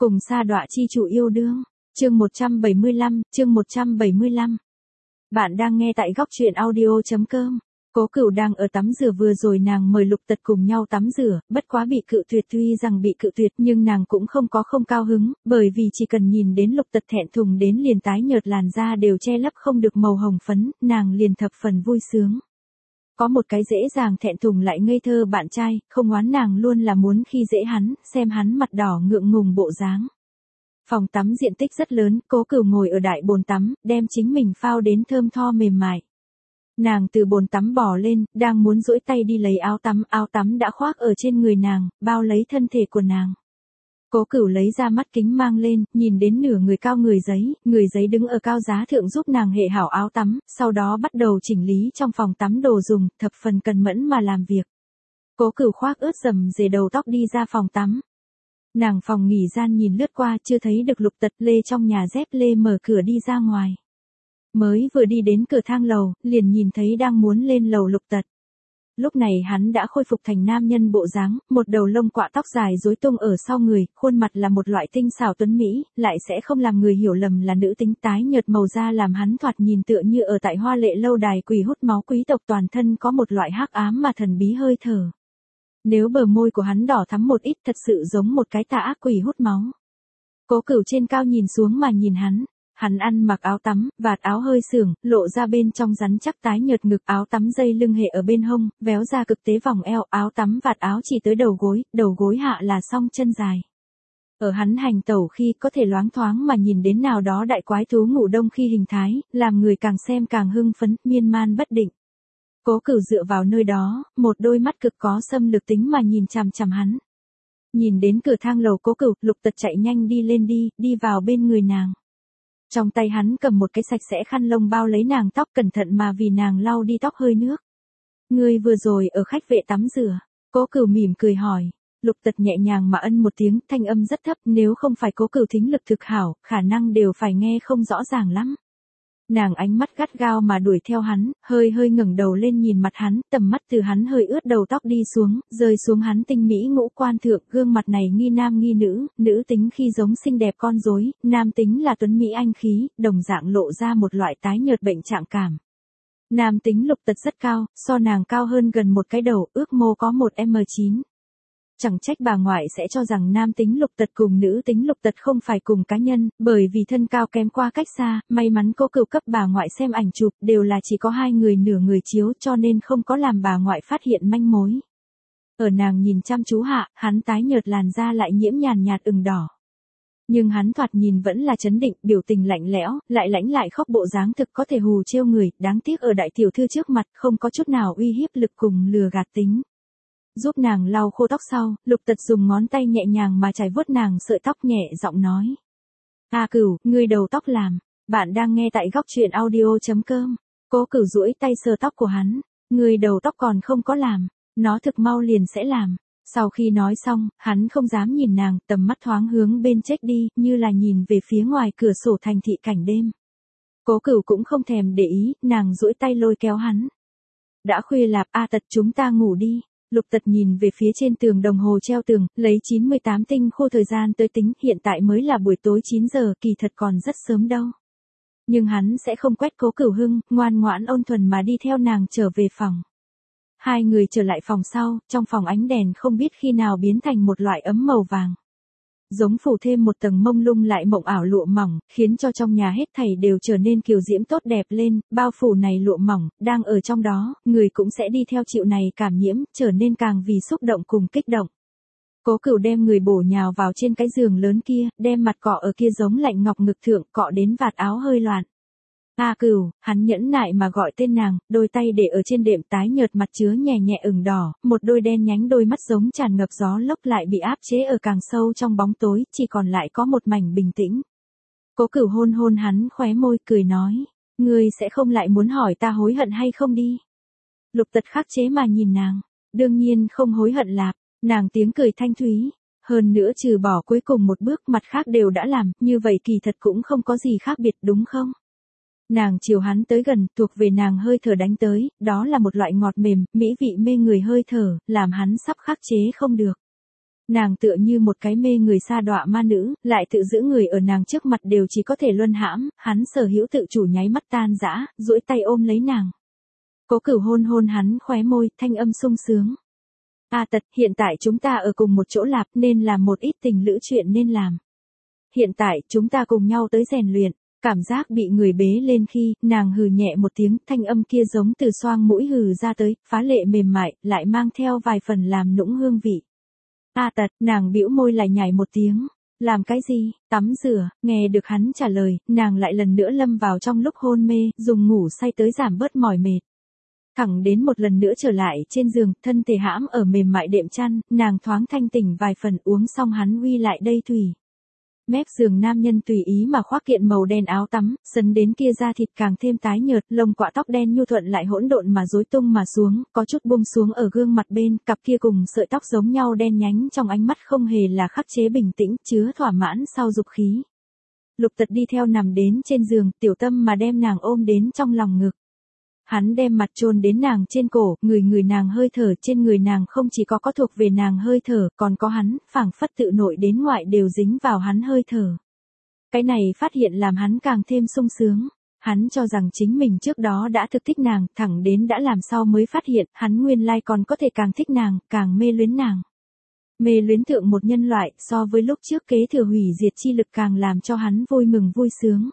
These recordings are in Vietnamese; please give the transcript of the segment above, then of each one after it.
Cùng sa đọa chi chủ yêu đương. Chương 175. Bạn đang nghe tại góc truyện audio.com. Cố Cửu đang ở tắm rửa, vừa rồi nàng mời Lục Tật cùng nhau tắm rửa, bất quá bị cự tuyệt. Tuy rằng bị cự tuyệt nhưng nàng cũng không cao hứng, bởi vì chỉ cần nhìn đến Lục Tật thẹn thùng đến liền tái nhợt làn da đều che lấp không được màu hồng phấn, nàng liền thập phần vui sướng. Có một cái dễ dàng thẹn thùng lại ngây thơ bạn trai, không oán nàng luôn là muốn khi dễ hắn, xem hắn mặt đỏ ngượng ngùng bộ dáng. Phòng tắm diện tích rất lớn, Cố Cửu ngồi ở đại bồn tắm, đem chính mình phao đến thơm tho mềm mại. Nàng từ bồn tắm bò lên, đang muốn duỗi tay đi lấy áo tắm đã khoác ở trên người nàng, bao lấy thân thể của nàng. Cố Cửu lấy ra mắt kính mang lên, nhìn đến nửa người cao người giấy đứng ở cao giá thượng giúp nàng hệ hảo áo tắm, sau đó bắt đầu chỉnh lý trong phòng tắm đồ dùng, thập phần cần mẫn mà làm việc. Cố Cửu khoác ướt rầm rề đầu tóc đi ra phòng tắm. Nàng phòng nghỉ gian nhìn lướt qua, chưa thấy được Lục Tật, lê trong nhà dép lê mở cửa đi ra ngoài. Mới vừa đi đến cửa thang lầu, liền nhìn thấy đang muốn lên lầu Lục Tật. Lúc này hắn đã khôi phục thành nam nhân bộ dáng, một đầu lông quạ tóc dài rối tung ở sau người, khuôn mặt là một loại tinh xảo tuấn mỹ, lại sẽ không làm người hiểu lầm là nữ tính, tái nhợt màu da làm hắn thoạt nhìn tựa như ở tại hoa lệ lâu đài quỷ hút máu quý tộc, toàn thân có một loại hắc ám mà thần bí hơi thở. Nếu bờ môi của hắn đỏ thắm một ít, thật sự giống một cái tà ác quỷ hút máu. Cố Cửu trên cao nhìn xuống mà nhìn hắn. Hắn ăn mặc áo tắm, vạt áo hơi sưởng, lộ ra bên trong rắn chắc tái nhợt ngực, áo tắm dây lưng hệ ở bên hông, véo ra cực tế vòng eo, áo tắm vạt áo chỉ tới đầu gối hạ là song chân dài. Ở hắn hành tẩu khi có thể loáng thoáng mà nhìn đến nào đó đại quái thú ngủ đông khi hình thái, làm người càng xem càng hưng phấn, miên man bất định. Cố Cửu dựa vào nơi đó, một đôi mắt cực có xâm lược tính mà nhìn chằm chằm hắn. Nhìn đến cửa thang lầu Cố Cửu, Lục Tật chạy nhanh đi lên đi vào bên người nàng. Trong tay hắn cầm một cái sạch sẽ khăn lông bao lấy nàng tóc, cẩn thận mà vì nàng lau đi tóc hơi nước. Ngươi vừa rồi ở khách vệ tắm rửa. Cố Cửu mỉm cười hỏi. Lục Tật nhẹ nhàng mà ân một tiếng, thanh âm rất thấp, nếu không phải Cố Cửu thính lực thực hảo, khả năng đều phải nghe không rõ ràng lắm. Nàng ánh mắt gắt gao mà đuổi theo hắn, hơi ngẩng đầu lên nhìn mặt hắn, tầm mắt từ hắn hơi ướt đầu tóc đi xuống, rơi xuống hắn tinh mỹ ngũ quan thượng, gương mặt này nghi nam nghi nữ, nữ tính khi giống xinh đẹp con rối, nam tính là tuấn mỹ anh khí, đồng dạng lộ ra một loại tái nhợt bệnh trạng cảm. Nam tính Lục Tật rất cao, so nàng cao hơn gần một cái đầu, ước mô có 1m9. Chẳng trách bà ngoại sẽ cho rằng nam tính Lục Tật cùng nữ tính Lục Tật không phải cùng cá nhân, bởi vì thân cao kém qua cách xa, may mắn Cố Cửu cấp bà ngoại xem ảnh chụp, đều là chỉ có hai người nửa người chiếu, cho nên không có làm bà ngoại phát hiện manh mối. Ở nàng nhìn chăm chú hạ, hắn tái nhợt làn da lại nhiễm nhàn nhạt ửng đỏ. Nhưng hắn thoạt nhìn vẫn là trấn định, biểu tình lạnh lẽo, lại lãnh lại khóc, bộ dáng thực có thể hù trêu người, đáng tiếc ở đại tiểu thư trước mặt không có chút nào uy hiếp lực cùng lừa gạt tính. Giúp nàng lau khô tóc sau, Lục Tật dùng ngón tay nhẹ nhàng mà chải vuốt nàng sợi tóc, nhẹ giọng nói. Cửu, ngươi đầu tóc làm. Bạn đang nghe tại góc truyện audio.com. Cố Cửu duỗi tay sờ tóc của hắn. Ngươi đầu tóc còn không có làm. Nó thực mau liền sẽ làm. Sau khi nói xong, hắn không dám nhìn nàng, tầm mắt thoáng hướng bên chết đi, như là nhìn về phía ngoài cửa sổ thành thị cảnh đêm. Cố Cửu cũng không thèm để ý, nàng duỗi tay lôi kéo hắn. Đã khuya lạp, Tật, chúng ta ngủ đi. Lục Tật nhìn về phía trên tường đồng hồ treo tường, lấy 98 tinh khô thời gian tới tính, hiện tại mới là buổi tối 9 giờ, kỳ thật còn rất sớm đâu. Nhưng hắn sẽ không quét Cố Cửu hưng, ngoan ngoãn ôn thuần mà đi theo nàng trở về phòng. Hai người trở lại phòng sau, trong phòng ánh đèn không biết khi nào biến thành một loại ấm màu vàng. Giống phủ thêm một tầng mông lung lại mộng ảo lụa mỏng, khiến cho trong nhà hết thảy đều trở nên kiều diễm tốt đẹp lên, bao phủ này lụa mỏng, đang ở trong đó, người cũng sẽ đi theo chịu này cảm nhiễm, trở nên càng vì xúc động cùng kích động. Cố Cửu đem người bổ nhào vào trên cái giường lớn kia, đem mặt cọ ở kia giống lạnh ngọc ngực thượng, cọ đến vạt áo hơi loạn. Cửu, hắn nhẫn nại mà gọi tên nàng, đôi tay để ở trên đệm, tái nhợt mặt chứa nhẹ nhẹ ửng đỏ, một đôi đen nhánh đôi mắt giống tràn ngập gió lốc lại bị áp chế ở càng sâu trong bóng tối, chỉ còn lại có một mảnh bình tĩnh. Cố Cửu hôn hôn hắn khóe môi, cười nói, ngươi sẽ không lại muốn hỏi ta hối hận hay không đi. Lục Tật khắc chế mà nhìn nàng, đương nhiên không hối hận lạp, nàng tiếng cười thanh thúy. Hơn nữa trừ bỏ cuối cùng một bước, mặt khác đều đã làm, như vậy kỳ thật cũng không có gì khác biệt, đúng không? Nàng chiều hắn tới gần, thuộc về nàng hơi thở đánh tới, đó là một loại ngọt mềm, mỹ vị mê người hơi thở, làm hắn sắp khắc chế không được. Nàng tựa như một cái mê người sa đọa ma nữ, lại tự giữ người ở nàng trước mặt đều chỉ có thể luân hãm, hắn sở hữu tự chủ nháy mắt tan rã, duỗi tay ôm lấy nàng. Cố Cửu hôn hôn hắn khóe môi, thanh âm sung sướng. A Tật, hiện tại chúng ta ở cùng một chỗ lạp nên làm một ít tình lữ chuyện nên làm. Hiện tại chúng ta cùng nhau tới rèn luyện. Cảm giác bị người bế lên khi, nàng hừ nhẹ một tiếng, thanh âm kia giống từ xoang mũi hừ ra tới, phá lệ mềm mại, lại mang theo vài phần làm nũng hương vị. A Tật, nàng bĩu môi lại nhảy một tiếng. Làm cái gì? Tắm rửa, nghe được hắn trả lời, nàng lại lần nữa lâm vào trong lúc hôn mê, dùng ngủ say tới giảm bớt mỏi mệt. Thẳng đến một lần nữa trở lại trên giường, thân thể hãm ở mềm mại đệm chăn, nàng thoáng thanh tỉnh vài phần uống xong hắn uy lại đây thủy. Mép giường nam nhân tùy ý mà khoác kiện màu đen áo tắm, sấn đến kia da thịt càng thêm tái nhợt, lông quạ tóc đen nhu thuận lại hỗn độn mà rối tung mà xuống, có chút buông xuống ở gương mặt bên, cặp kia cùng sợi tóc giống nhau đen nhánh trong ánh mắt không hề là khắc chế bình tĩnh, chứa thỏa mãn sau dục khí. Lục Tật đi theo nằm đến trên giường, tiểu tâm mà đem nàng ôm đến trong lòng ngực. Hắn đem mặt chôn đến nàng trên cổ, người nàng hơi thở, trên người nàng không chỉ có thuộc về nàng hơi thở, còn có hắn, phảng phất tự nội đến ngoại đều dính vào hắn hơi thở. Cái này phát hiện làm hắn càng thêm sung sướng. Hắn cho rằng chính mình trước đó đã thực thích nàng, thẳng đến đã làm sao mới phát hiện, hắn nguyên lai còn có thể càng thích nàng, càng mê luyến nàng. Mê luyến thượng một nhân loại, so với lúc trước kế thừa hủy diệt chi lực càng làm cho hắn vui mừng vui sướng.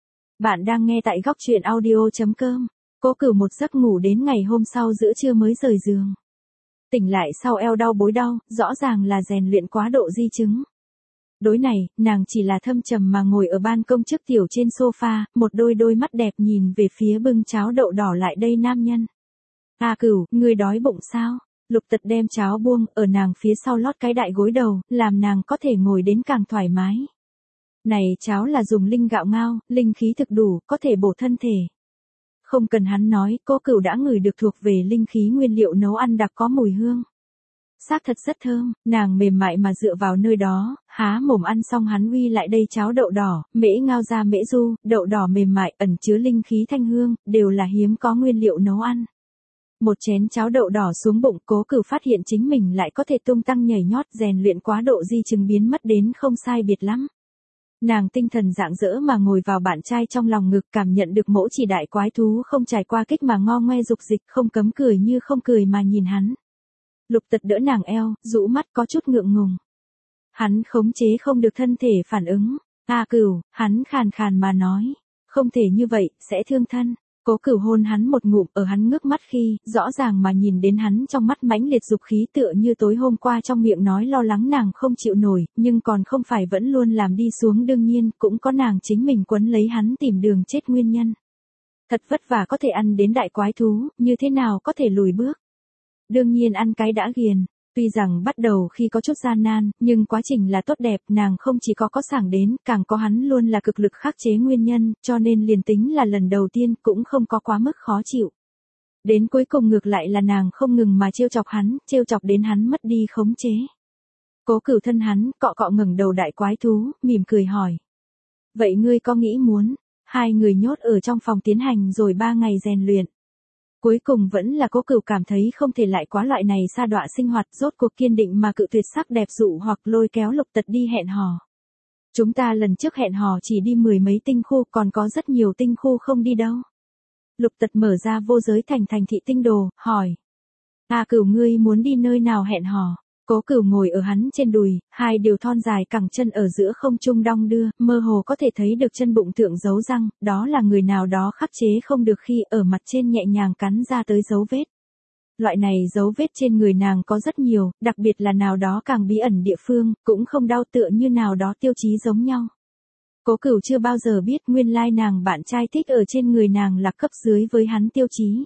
Bạn đang nghe tại góc truyện audio.com. Cố Cửu một giấc ngủ đến ngày hôm sau giữa trưa mới rời giường. Tỉnh lại sau eo đau bối đau, rõ ràng là rèn luyện quá độ di chứng. Đối này, nàng chỉ là thâm trầm mà ngồi ở ban công trước tiểu trên sofa, một đôi mắt đẹp nhìn về phía bưng cháo đậu đỏ lại đây nam nhân. A Cửu, ngươi đói bụng sao? Lục Tật đem cháo buông, ở nàng phía sau lót cái đại gối đầu, làm nàng có thể ngồi đến càng thoải mái. Này cháo là dùng linh gạo ngao, linh khí thực đủ, có thể bổ thân thể. Không cần hắn nói, Cố Cửu đã ngửi được thuộc về linh khí nguyên liệu nấu ăn đặc có mùi hương. Xác thật rất thơm, nàng mềm mại mà dựa vào nơi đó, há mồm ăn xong hắn uy lại đây cháo đậu đỏ, mễ ngao ra mễ du, đậu đỏ mềm mại ẩn chứa linh khí thanh hương, đều là hiếm có nguyên liệu nấu ăn. Một chén cháo đậu đỏ xuống bụng, Cố Cửu phát hiện chính mình lại có thể tung tăng nhảy nhót, rèn luyện quá độ di chứng biến mất đến không sai biệt lắm. Nàng tinh thần rạng rỡ mà ngồi vào bạn trai trong lòng ngực, cảm nhận được mỗ chỉ đại quái thú không trải qua kích mà ngo ngoe dục dịch, không cấm cười như không cười mà nhìn hắn. Lục Tật đỡ nàng eo, rũ mắt có chút ngượng ngùng. Hắn khống chế không được thân thể phản ứng. A Cửu, hắn khàn khàn mà nói. Không thể như vậy, sẽ thương thân. Cố Cửu hôn hắn một ngụm ở hắn ngước mắt khi, rõ ràng mà nhìn đến hắn trong mắt mãnh liệt dục khí tựa như tối hôm qua trong miệng nói lo lắng nàng không chịu nổi, nhưng còn không phải vẫn luôn làm đi xuống, đương nhiên, cũng có nàng chính mình quấn lấy hắn tìm đường chết nguyên nhân. Thật vất vả có thể ăn đến đại quái thú, như thế nào có thể lùi bước. Đương nhiên ăn cái đã ghiền. Tuy rằng bắt đầu khi có chút gian nan, nhưng quá trình là tốt đẹp, nàng không chỉ có sảng đến, càng có hắn luôn là cực lực khắc chế nguyên nhân, cho nên liền tính là lần đầu tiên cũng không có quá mức khó chịu. Đến cuối cùng ngược lại là nàng không ngừng mà trêu chọc hắn, trêu chọc đến hắn mất đi khống chế. Cố Cửu thân hắn, cọ cọ ngẩng đầu đại quái thú, mỉm cười hỏi. Vậy ngươi có nghĩ muốn, hai người nhốt ở trong phòng tiến hành rồi 3 ngày rèn luyện. Cuối cùng vẫn là Cố Cửu cảm thấy không thể lại quá loại này sa đọa sinh hoạt, rốt cuộc kiên định mà cự tuyệt sắc đẹp dụ hoặc lôi kéo Lục Tật đi hẹn hò. Chúng ta lần trước hẹn hò chỉ đi 10 mấy tinh khu, còn có rất nhiều tinh khu không đi đâu. Lục Tật mở ra vô giới thành thị tinh đồ, hỏi. A Cửu ngươi muốn đi nơi nào hẹn hò? Cố Cửu ngồi ở hắn trên đùi, hai điều thon dài cẳng chân ở giữa không trung đong đưa, mơ hồ có thể thấy được chân bụng thượng dấu răng, đó là người nào đó khắc chế không được khi ở mặt trên nhẹ nhàng cắn ra tới dấu vết. Loại này dấu vết trên người nàng có rất nhiều, đặc biệt là nào đó càng bí ẩn địa phương, cũng không đau tựa như nào đó tiêu chí giống nhau. Cố Cửu chưa bao giờ biết nguyên lai nàng bạn trai thích ở trên người nàng là cấp dưới với hắn tiêu chí.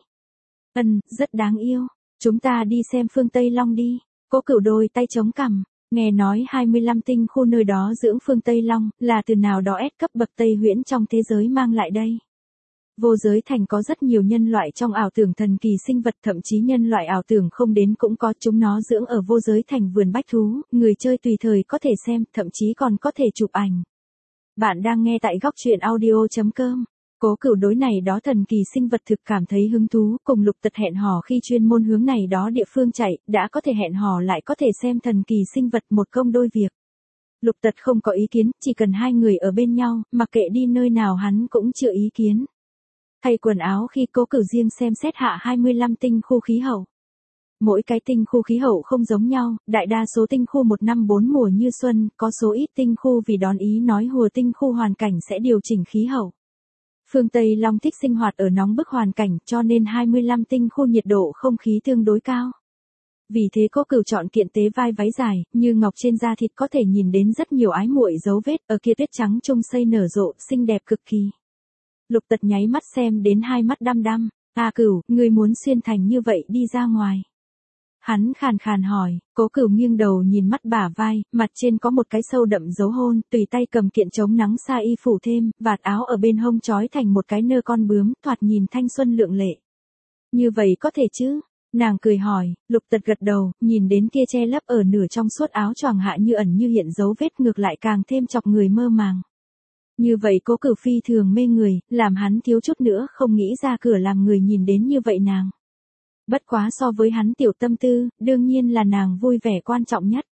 Rất đáng yêu. Chúng ta đi xem phương Tây Long đi. Cố Cửu đôi tay chống cằm, nghe nói 25 tinh khu nơi đó dưỡng phương Tây Long, là từ nào đó S cấp bậc Tây huyễn trong thế giới mang lại đây. Vô giới thành có rất nhiều nhân loại trong ảo tưởng thần kỳ sinh vật, thậm chí nhân loại ảo tưởng không đến cũng có, chúng nó dưỡng ở vô giới thành vườn bách thú, người chơi tùy thời có thể xem, thậm chí còn có thể chụp ảnh. Bạn đang nghe tại góc truyện audio.com. Cố Cửu đối này đó thần kỳ sinh vật thực cảm thấy hứng thú, cùng Lục Tật hẹn hò khi chuyên môn hướng này đó địa phương chạy, đã có thể hẹn hò lại có thể xem thần kỳ sinh vật, một công đôi việc. Lục Tật không có ý kiến, chỉ cần hai người ở bên nhau, mặc kệ đi nơi nào hắn cũng chưa ý kiến. Thay quần áo khi Cố Cửu riêng xem xét hạ 25 tinh khu khí hậu. Mỗi cái tinh khu khí hậu không giống nhau, đại đa số tinh khu một năm 4 mùa như xuân, có số ít tinh khu vì đón ý nói hùa tinh khu hoàn cảnh sẽ điều chỉnh khí hậu. Phương Tây Long thích sinh hoạt ở nóng bức hoàn cảnh cho nên 25 tinh khu nhiệt độ không khí tương đối cao. Vì thế Cố Cửu chọn kiện tế vai váy dài, như ngọc trên da thịt có thể nhìn đến rất nhiều ái muội dấu vết, ở kia tuyết trắng trung xây nở rộ, xinh đẹp cực kỳ. Lục Tật nháy mắt xem đến hai mắt đăm đăm, Cửu, ngươi muốn xuyên thành như vậy đi ra ngoài. Hắn khàn khàn hỏi, Cố Cửu nghiêng đầu nhìn mắt bả vai, mặt trên có một cái sâu đậm dấu hôn, tùy tay cầm kiện chống nắng sa y phủ thêm, vạt áo ở bên hông trói thành một cái nơ con bướm, thoạt nhìn thanh xuân lượng lệ. Như vậy có thể chứ? Nàng cười hỏi, Lục Tật gật đầu, nhìn đến kia che lấp ở nửa trong suốt áo choàng hạ như ẩn như hiện dấu vết ngược lại càng thêm chọc người mơ màng. Như vậy Cố Cửu phi thường mê người, làm hắn thiếu chút nữa không nghĩ ra cửa làm người nhìn đến như vậy nàng. Bất quá so với hắn tiểu tâm tư, đương nhiên là nàng vui vẻ quan trọng nhất.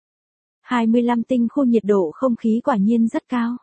25 tinh khu nhiệt độ không khí quả nhiên rất cao.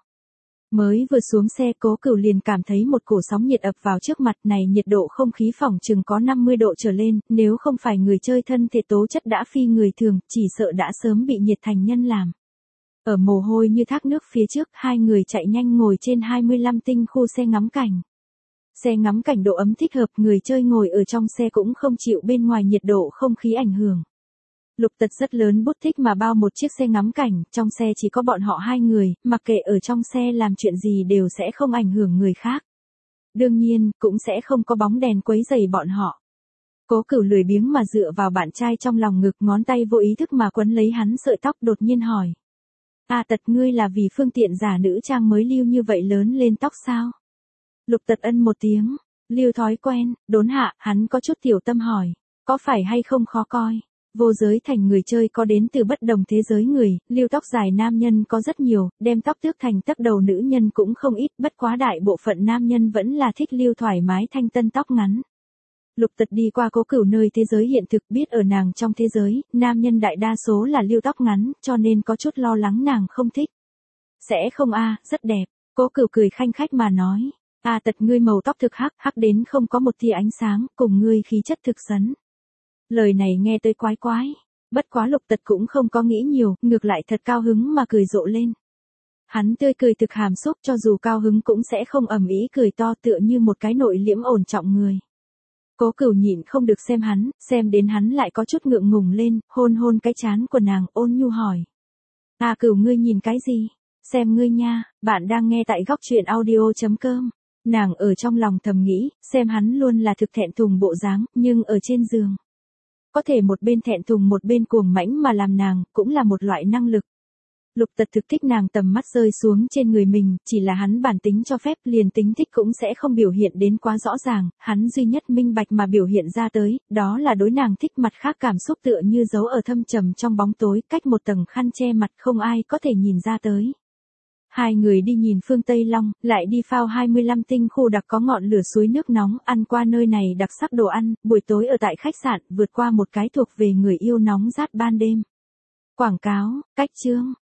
Mới vừa xuống xe Cố Cửu liền cảm thấy một cổ sóng nhiệt ập vào trước mặt này, nhiệt độ không khí phỏng chừng có 50 độ trở lên, nếu không phải người chơi thân thể tố chất đã phi người thường, chỉ sợ đã sớm bị nhiệt thành nhân làm. Ở mồ hôi như thác nước phía trước, hai người chạy nhanh ngồi trên 25 tinh khu xe ngắm cảnh. Xe ngắm cảnh độ ấm thích hợp, người chơi ngồi ở trong xe cũng không chịu bên ngoài nhiệt độ không khí ảnh hưởng. Lục Tật rất lớn bút thích mà bao một chiếc xe ngắm cảnh, trong xe chỉ có bọn họ hai người, mặc kệ ở trong xe làm chuyện gì đều sẽ không ảnh hưởng người khác. Đương nhiên, cũng sẽ không có bóng đèn quấy rầy bọn họ. Cố Cửu lười biếng mà dựa vào bạn trai trong lòng ngực, ngón tay vô ý thức mà quấn lấy hắn sợi tóc, đột nhiên hỏi. Tật, ngươi là vì phương tiện giả nữ trang mới lưu như vậy lớn lên tóc sao? Lục Tật ân một tiếng, lưu thói quen, đốn hạ, hắn có chút tiểu tâm hỏi, có phải hay không khó coi? Vô giới thành người chơi có đến từ bất đồng thế giới người, lưu tóc dài nam nhân có rất nhiều, đem tóc tước thành tấc đầu nữ nhân cũng không ít, bất quá đại bộ phận nam nhân vẫn là thích lưu thoải mái thanh tân tóc ngắn. Lục Tật đi qua Cố Cửu nơi thế giới hiện thực, biết ở nàng trong thế giới, nam nhân đại đa số là lưu tóc ngắn, cho nên có chút lo lắng nàng không thích. Sẽ không rất đẹp, Cố Cửu cười khanh khách mà nói. Tật, ngươi màu tóc thực hắc, hắc đến không có một tia ánh sáng, cùng ngươi khí chất thực sấn. Lời này nghe tới quái quái. Bất quá Lục Tật cũng không có nghĩ nhiều, ngược lại thật cao hứng mà cười rộ lên. Hắn tươi cười thực hàm xúc, cho dù cao hứng cũng sẽ không ầm ĩ cười to, tựa như một cái nội liễm ổn trọng người. Cố Cửu nhịn không được xem hắn, xem đến hắn lại có chút ngượng ngùng lên, hôn hôn cái trán của nàng, ôn nhu hỏi. Cửu, ngươi nhìn cái gì? Xem ngươi nha, bạn đang nghe tại góc truyện audio.com. Nàng ở trong lòng thầm nghĩ, xem hắn luôn là thực thẹn thùng bộ dáng, nhưng ở trên giường. Có thể một bên thẹn thùng một bên cuồng mãnh mà làm nàng, cũng là một loại năng lực. Lục Tật thực thích nàng tầm mắt rơi xuống trên người mình, chỉ là hắn bản tính cho phép, liền tính thích cũng sẽ không biểu hiện đến quá rõ ràng, hắn duy nhất minh bạch mà biểu hiện ra tới, đó là đối nàng thích mặt khác cảm xúc tựa như giấu ở thâm trầm trong bóng tối, cách một tầng khăn che mặt không ai có thể nhìn ra tới. Hai người đi nhìn phương Tây Long, lại đi phao 25 tinh khu đặc có ngọn lửa suối nước nóng, ăn qua nơi này đặc sắc đồ ăn, buổi tối ở tại khách sạn, vượt qua một cái thuộc về người yêu nóng rát ban đêm. Quảng cáo, cách chương.